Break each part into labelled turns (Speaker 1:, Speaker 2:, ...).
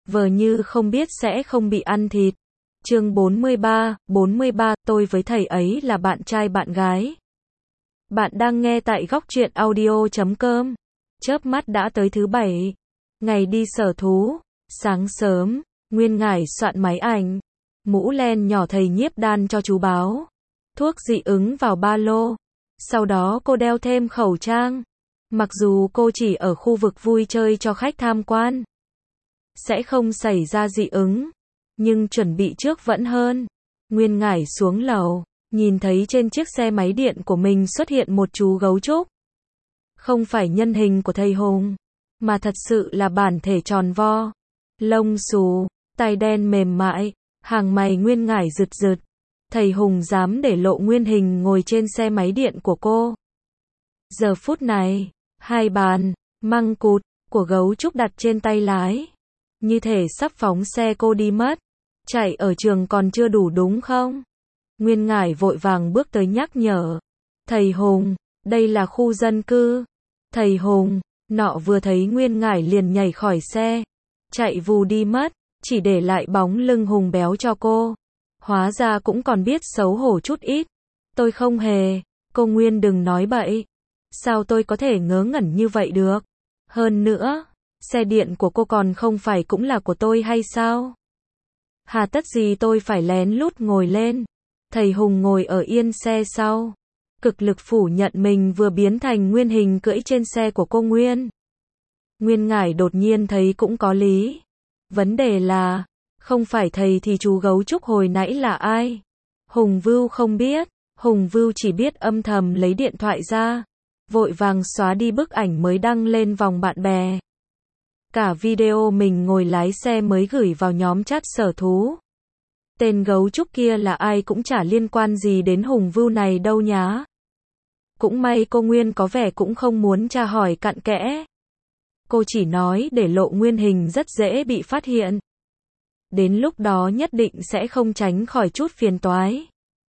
Speaker 1: vờ như không biết sẽ không bị ăn thịt. Chương 43, tôi với thầy ấy là bạn trai bạn gái. Bạn đang nghe tại góc truyện audio.com. Chớp mắt đã tới thứ bảy. Ngày đi sở thú. Sáng sớm, Nguyên Ngải soạn máy ảnh. Mũ len nhỏ thầy nhiếp đan cho chú báo. Thuốc dị ứng vào ba lô. Sau đó cô đeo thêm khẩu trang. Mặc dù cô chỉ ở khu vực vui chơi cho khách tham quan, sẽ không xảy ra dị ứng, nhưng chuẩn bị trước vẫn hơn. Nguyên Ngải xuống lầu, nhìn thấy trên chiếc xe máy điện của mình xuất hiện một chú gấu trúc. Không phải nhân hình của thầy Hùng, mà thật sự là bản thể tròn vo, lông xù, tai đen mềm mại, hàng mày Nguyên Ngải rực rực. Thầy Hùng dám để lộ nguyên hình ngồi trên xe máy điện của cô. Giờ phút này, hai bàn, măng cụt, của gấu trúc đặt trên tay lái. Như thể sắp phóng xe cô đi mất. Chạy ở trường còn chưa đủ đúng không? Nguyên Ngải vội vàng bước tới nhắc nhở. Thầy Hùng, đây là khu dân cư. Thầy Hùng, nọ vừa thấy Nguyên Ngải liền nhảy khỏi xe. Chạy vù đi mất, chỉ để lại bóng lưng hùng béo cho cô. Hóa ra cũng còn biết xấu hổ chút ít. Tôi không hề, cô Nguyên đừng nói bậy. Sao tôi có thể ngớ ngẩn như vậy được? Hơn nữa, xe điện của cô còn không phải cũng là của tôi hay sao? Hà tất gì tôi phải lén lút ngồi lên? Thầy Hùng ngồi ở yên xe sau. Cực lực phủ nhận mình vừa biến thành nguyên hình cưỡi trên xe của cô Nguyên. Nguyên Ngải đột nhiên thấy cũng có lý. Vấn đề là, không phải thầy thì chú gấu trúc hồi nãy là ai? Hùng Vưu không biết. Hùng Vưu chỉ biết âm thầm lấy điện thoại ra, vội vàng xóa đi bức ảnh mới đăng lên vòng bạn bè. Cả video mình ngồi lái xe mới gửi vào nhóm chat sở thú. Tên gấu trúc kia là ai cũng chả liên quan gì đến Hùng Vưu này đâu nhá. Cũng may cô Nguyên có vẻ cũng không muốn tra hỏi cặn kẽ. Cô chỉ nói để lộ nguyên hình rất dễ bị phát hiện. Đến lúc đó nhất định sẽ không tránh khỏi chút phiền toái.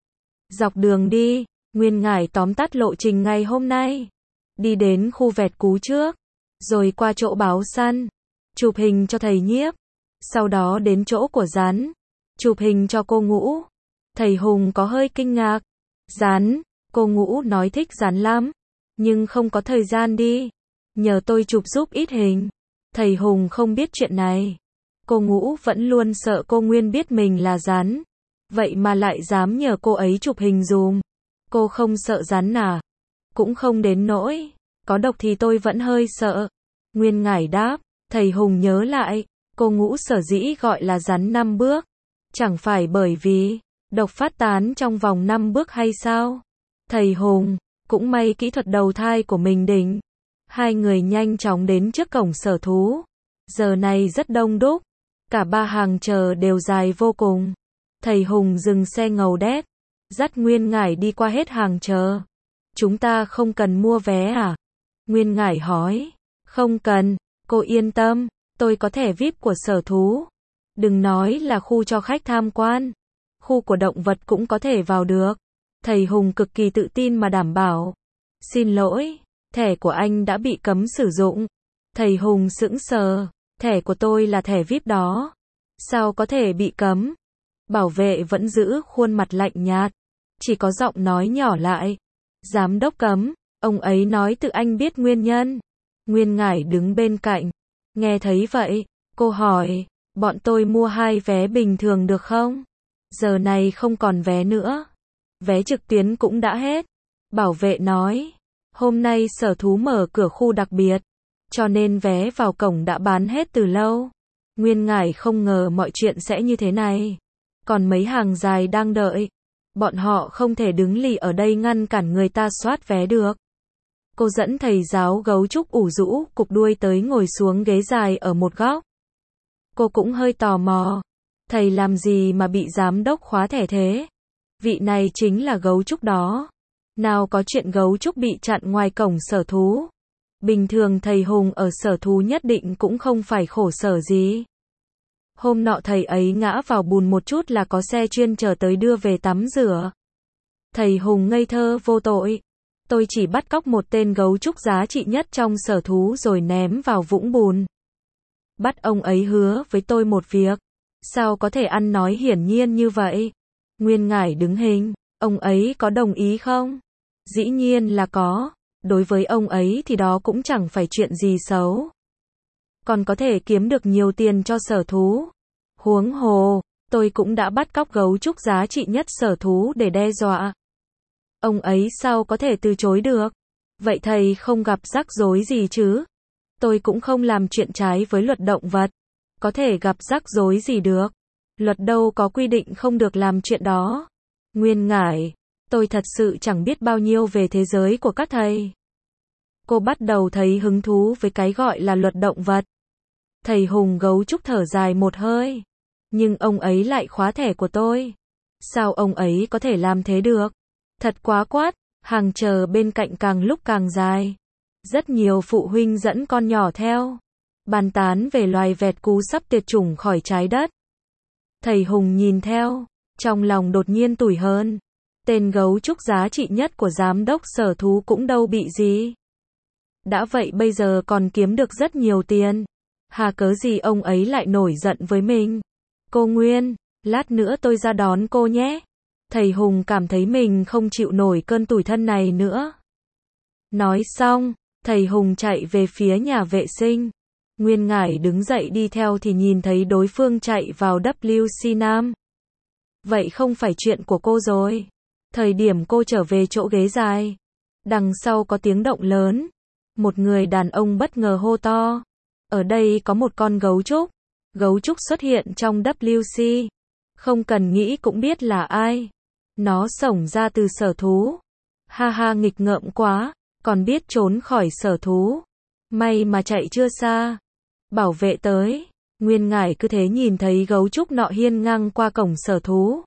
Speaker 1: Dọc đường đi, Nguyên Ngải tóm tắt lộ trình ngày hôm nay. Đi đến khu vẹt cú trước, rồi qua chỗ báo săn, chụp hình cho thầy nhiếp. Sau đó đến chỗ của Rắn, chụp hình cho cô Ngũ. Thầy Hùng có hơi kinh ngạc. Rắn, cô Ngũ nói thích Rắn lắm, nhưng không có thời gian đi. Nhờ tôi chụp giúp ít hình. Thầy Hùng không biết chuyện này. Cô Ngũ vẫn luôn sợ cô Nguyên biết mình là Rắn. Vậy mà lại dám nhờ cô ấy chụp hình dùm. Cô không sợ rắn à? Cũng không đến nỗi. Có độc thì tôi vẫn hơi sợ. Nguyên Ngải đáp. Thầy Hùng nhớ lại. Cô Ngũ sở dĩ gọi là rắn 5 bước. Chẳng phải bởi vì độc phát tán trong vòng 5 bước hay sao? Thầy Hùng, cũng may kỹ thuật đầu thai của mình đỉnh. Hai người nhanh chóng đến trước cổng sở thú. Giờ này rất đông đúc. Cả ba hàng chờ đều dài vô cùng. Thầy Hùng dừng xe ngầu đét, dắt Nguyên Ngải đi qua hết hàng chờ. Chúng ta không cần mua vé à? Nguyên Ngải hỏi. Không cần, cô yên tâm, tôi có thẻ VIP của sở thú. Đừng nói là khu cho khách tham quan. Khu của động vật cũng có thể vào được. Thầy Hùng cực kỳ tự tin mà đảm bảo. Xin lỗi, thẻ của anh đã bị cấm sử dụng. Thầy Hùng sững sờ. Thẻ của tôi là thẻ VIP đó. Sao có thể bị cấm? Bảo vệ vẫn giữ khuôn mặt lạnh nhạt, chỉ có giọng nói nhỏ lại. Giám đốc cấm, ông ấy nói tự anh biết nguyên nhân. Nguyên Ngải đứng bên cạnh. Nghe thấy vậy, cô hỏi, bọn tôi mua 2 vé bình thường được không? Giờ này không còn vé nữa. Vé trực tuyến cũng đã hết. Bảo vệ nói, hôm nay sở thú mở cửa khu đặc biệt, cho nên vé vào cổng đã bán hết từ lâu. Nguyên Ngải không ngờ mọi chuyện sẽ như thế này. Còn mấy hàng dài đang đợi. Bọn họ không thể đứng lì ở đây ngăn cản người ta soát vé được. Cô dẫn thầy giáo gấu trúc ủ rũ cục đuôi tới ngồi xuống ghế dài ở một góc. Cô cũng hơi tò mò. Thầy làm gì mà bị giám đốc khóa thẻ thế? Vị này chính là gấu trúc đó. Nào có chuyện gấu trúc bị chặn ngoài cổng sở thú. Bình thường thầy Hùng ở sở thú nhất định cũng không phải khổ sở gì. Hôm nọ thầy ấy ngã vào bùn một chút là có xe chuyên chở tới đưa về tắm rửa. Thầy Hùng ngây thơ vô tội. Tôi chỉ bắt cóc một tên gấu trúc giá trị nhất trong sở thú rồi ném vào vũng bùn. Bắt ông ấy hứa với tôi một việc. Sao có thể ăn nói hiển nhiên như vậy? Nguyên Ngải đứng hình, ông ấy có đồng ý không? Dĩ nhiên là có, đối với ông ấy thì đó cũng chẳng phải chuyện gì xấu. Còn có thể kiếm được nhiều tiền cho sở thú. Huống hồ, tôi cũng đã bắt cóc gấu trúc giá trị nhất sở thú để đe dọa. Ông ấy sao có thể từ chối được? Vậy thầy không gặp rắc rối gì chứ? Tôi cũng không làm chuyện trái với luật động vật. Có thể gặp rắc rối gì được? Luật đâu có quy định không được làm chuyện đó. Nguyên Ngải, tôi thật sự chẳng biết bao nhiêu về thế giới của các thầy. Cô bắt đầu thấy hứng thú với cái gọi là luật động vật. Thầy Hùng gấu trúc thở dài một hơi. Nhưng ông ấy lại khóa thẻ của tôi. Sao ông ấy có thể làm thế được? Thật quá quát, hàng chờ bên cạnh càng lúc càng dài. Rất nhiều phụ huynh dẫn con nhỏ theo. Bàn tán về loài vẹt cú sắp tuyệt chủng khỏi trái đất. Thầy Hùng nhìn theo, trong lòng đột nhiên tủi hơn. Tên gấu trúc giá trị nhất của giám đốc sở thú cũng đâu bị gì. Đã vậy bây giờ còn kiếm được rất nhiều tiền. Hà cớ gì ông ấy lại nổi giận với mình? Cô Nguyên, lát nữa tôi ra đón cô nhé. Thầy Hùng cảm thấy mình không chịu nổi cơn tủi thân này nữa. Nói xong, thầy Hùng chạy về phía nhà vệ sinh. Nguyên Ngải đứng dậy đi theo thì nhìn thấy đối phương chạy vào WC Nam. Vậy không phải chuyện của cô rồi. Thời điểm cô trở về chỗ ghế dài, đằng sau có tiếng động lớn. Một người đàn ông bất ngờ hô to. Ở đây có một con gấu trúc. Gấu trúc xuất hiện trong WC. Không cần nghĩ cũng biết là ai. Nó xổng ra từ sở thú. Ha ha, nghịch ngợm quá, còn biết trốn khỏi sở thú. May mà chạy chưa xa. Bảo vệ tới. Nguyên Ngải cứ thế nhìn thấy gấu trúc nọ hiên ngang qua cổng sở thú.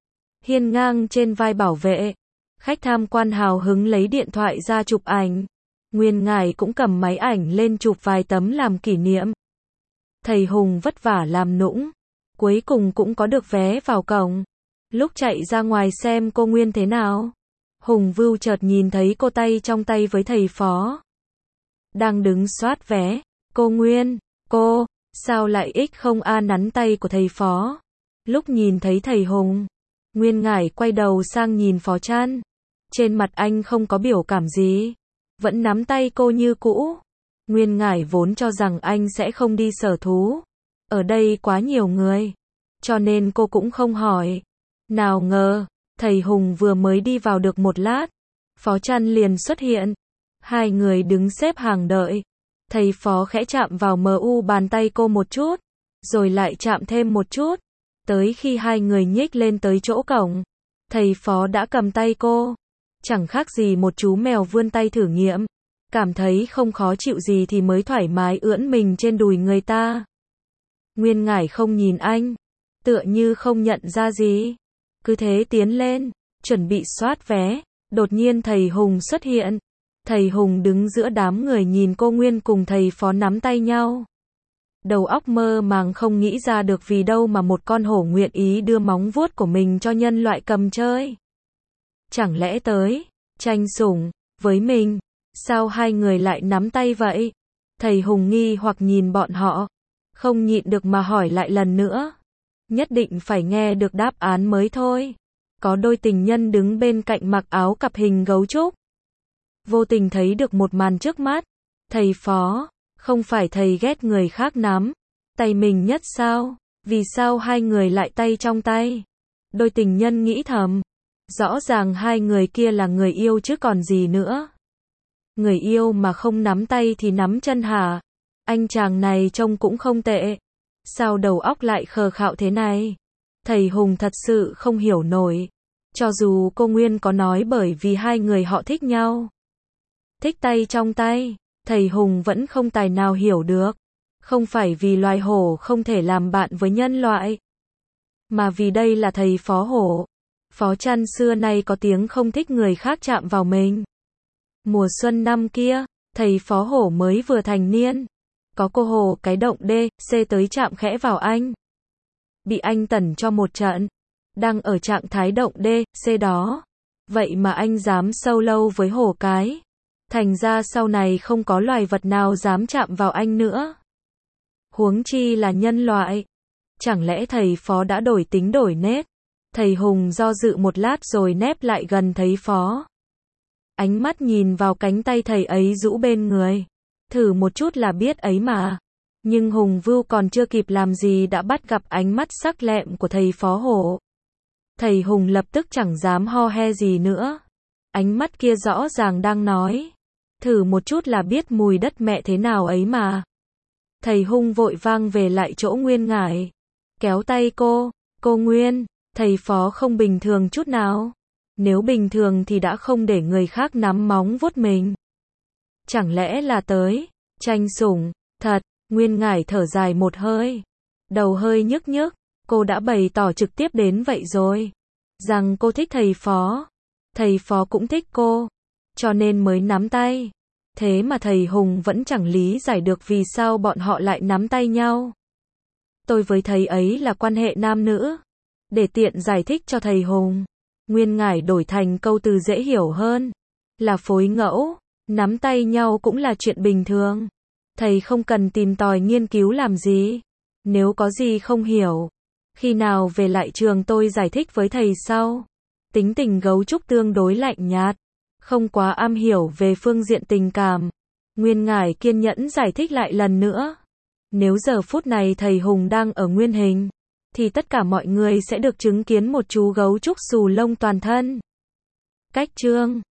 Speaker 1: Hiên ngang trên vai bảo vệ. Khách tham quan hào hứng lấy điện thoại ra chụp ảnh. Nguyên Ngải cũng cầm máy ảnh lên chụp vài tấm làm kỷ niệm. Thầy Hùng vất vả làm nũng. Cuối cùng cũng có được vé vào cổng. Lúc chạy ra ngoài xem cô Nguyên thế nào. Hùng Vưu chợt nhìn thấy cô tay trong tay với thầy phó. Đang đứng soát vé. Cô Nguyên, cô, sao lại không nắn tay của thầy phó? Lúc nhìn thấy thầy Hùng, Nguyên Ngải quay đầu sang nhìn Phó Trăn. Trên mặt anh không có biểu cảm gì. Vẫn nắm tay cô như cũ. Nguyên Ngải vốn cho rằng anh sẽ không đi sở thú. Ở đây quá nhiều người. Cho nên cô cũng không hỏi. Nào ngờ, thầy Hùng vừa mới đi vào được một lát. Phó Trăn liền xuất hiện. Hai người đứng xếp hàng đợi. Thầy phó khẽ chạm vào mu bàn tay cô một chút. Rồi lại chạm thêm một chút. Tới khi hai người nhích lên tới chỗ cổng. Thầy phó đã cầm tay cô. Chẳng khác gì một chú mèo vươn tay thử nghiệm. Cảm thấy không khó chịu gì thì mới thoải mái ưỡn mình trên đùi người ta. Nguyên Ngải không nhìn anh. Tựa như không nhận ra gì. Cứ thế tiến lên. Chuẩn bị soát vé. Đột nhiên thầy Hùng xuất hiện. Thầy Hùng đứng giữa đám người nhìn cô Nguyên cùng thầy phó nắm tay nhau. Đầu óc mơ màng không nghĩ ra được vì đâu mà một con hổ nguyện ý đưa móng vuốt của mình cho nhân loại cầm chơi. Chẳng lẽ tới tranh sủng với mình? Sao hai người lại nắm tay vậy? Thầy Hùng nghi hoặc nhìn bọn họ. Không nhịn được mà hỏi lại lần nữa. Nhất định phải nghe được đáp án mới thôi. Có đôi tình nhân đứng bên cạnh mặc áo cặp hình gấu trúc. Vô tình thấy được một màn trước mắt. Thầy phó, không phải thầy ghét người khác nắm tay mình nhất sao? Vì sao hai người lại tay trong tay? Đôi tình nhân nghĩ thầm. Rõ ràng hai người kia là người yêu chứ còn gì nữa. Người yêu mà không nắm tay thì nắm chân hả? Anh chàng này trông cũng không tệ. Sao đầu óc lại khờ khạo thế này? Thầy Hùng thật sự không hiểu nổi. Cho dù cô Nguyên có nói bởi vì hai người họ thích nhau. Thích tay trong tay, thầy Hùng vẫn không tài nào hiểu được. Không phải vì loài hổ không thể làm bạn với nhân loại. Mà vì đây là thầy phó hổ. Phó Trăn xưa nay có tiếng không thích người khác chạm vào mình. Mùa xuân năm kia, thầy phó hổ mới vừa thành niên. Có cô hổ cái động D, C tới chạm khẽ vào anh. Bị anh tẩn cho một trận. Đang ở trạng thái động D, C đó. Vậy mà anh dám solo với hổ cái. Thành ra sau này không có loài vật nào dám chạm vào anh nữa. Huống chi là nhân loại. Chẳng lẽ thầy Phó đã đổi tính đổi nết? Thầy Hùng do dự một lát rồi nép lại gần thầy Phó. Ánh mắt nhìn vào cánh tay thầy ấy rũ bên người. Thử một chút là biết ấy mà. Nhưng Hùng Vưu còn chưa kịp làm gì đã bắt gặp ánh mắt sắc lẹm của thầy Phó Hổ. Thầy Hùng lập tức chẳng dám ho he gì nữa. Ánh mắt kia rõ ràng đang nói. Thử một chút là biết mùi đất mẹ thế nào ấy mà. Thầy Hùng vội vang về lại chỗ Nguyên Ngải. Kéo tay cô Nguyên, thầy Phó không bình thường chút nào. Nếu bình thường thì đã không để người khác nắm móng vuốt mình. Chẳng lẽ là tới tranh sủng, thật, Nguyên Ngải thở dài một hơi. Đầu hơi nhức nhức, cô đã bày tỏ trực tiếp đến vậy rồi. Rằng cô thích thầy Phó. Thầy Phó cũng thích cô. Cho nên mới nắm tay. Thế mà thầy Hùng vẫn chẳng lý giải được vì sao bọn họ lại nắm tay nhau. Tôi với thầy ấy là quan hệ nam nữ. Để tiện giải thích cho thầy Hùng, Nguyên Ngải đổi thành câu từ dễ hiểu hơn. Là phối ngẫu, nắm tay nhau cũng là chuyện bình thường. Thầy không cần tìm tòi nghiên cứu làm gì. Nếu có gì không hiểu, khi nào về lại trường tôi giải thích với thầy sau. Tính tình gấu trúc tương đối lạnh nhạt, không quá am hiểu về phương diện tình cảm. Nguyên Ngải kiên nhẫn giải thích lại lần nữa. Nếu giờ phút này thầy Hùng đang ở nguyên hình, thì tất cả mọi người sẽ được chứng kiến một chú gấu trúc xù lông toàn thân. Cách chương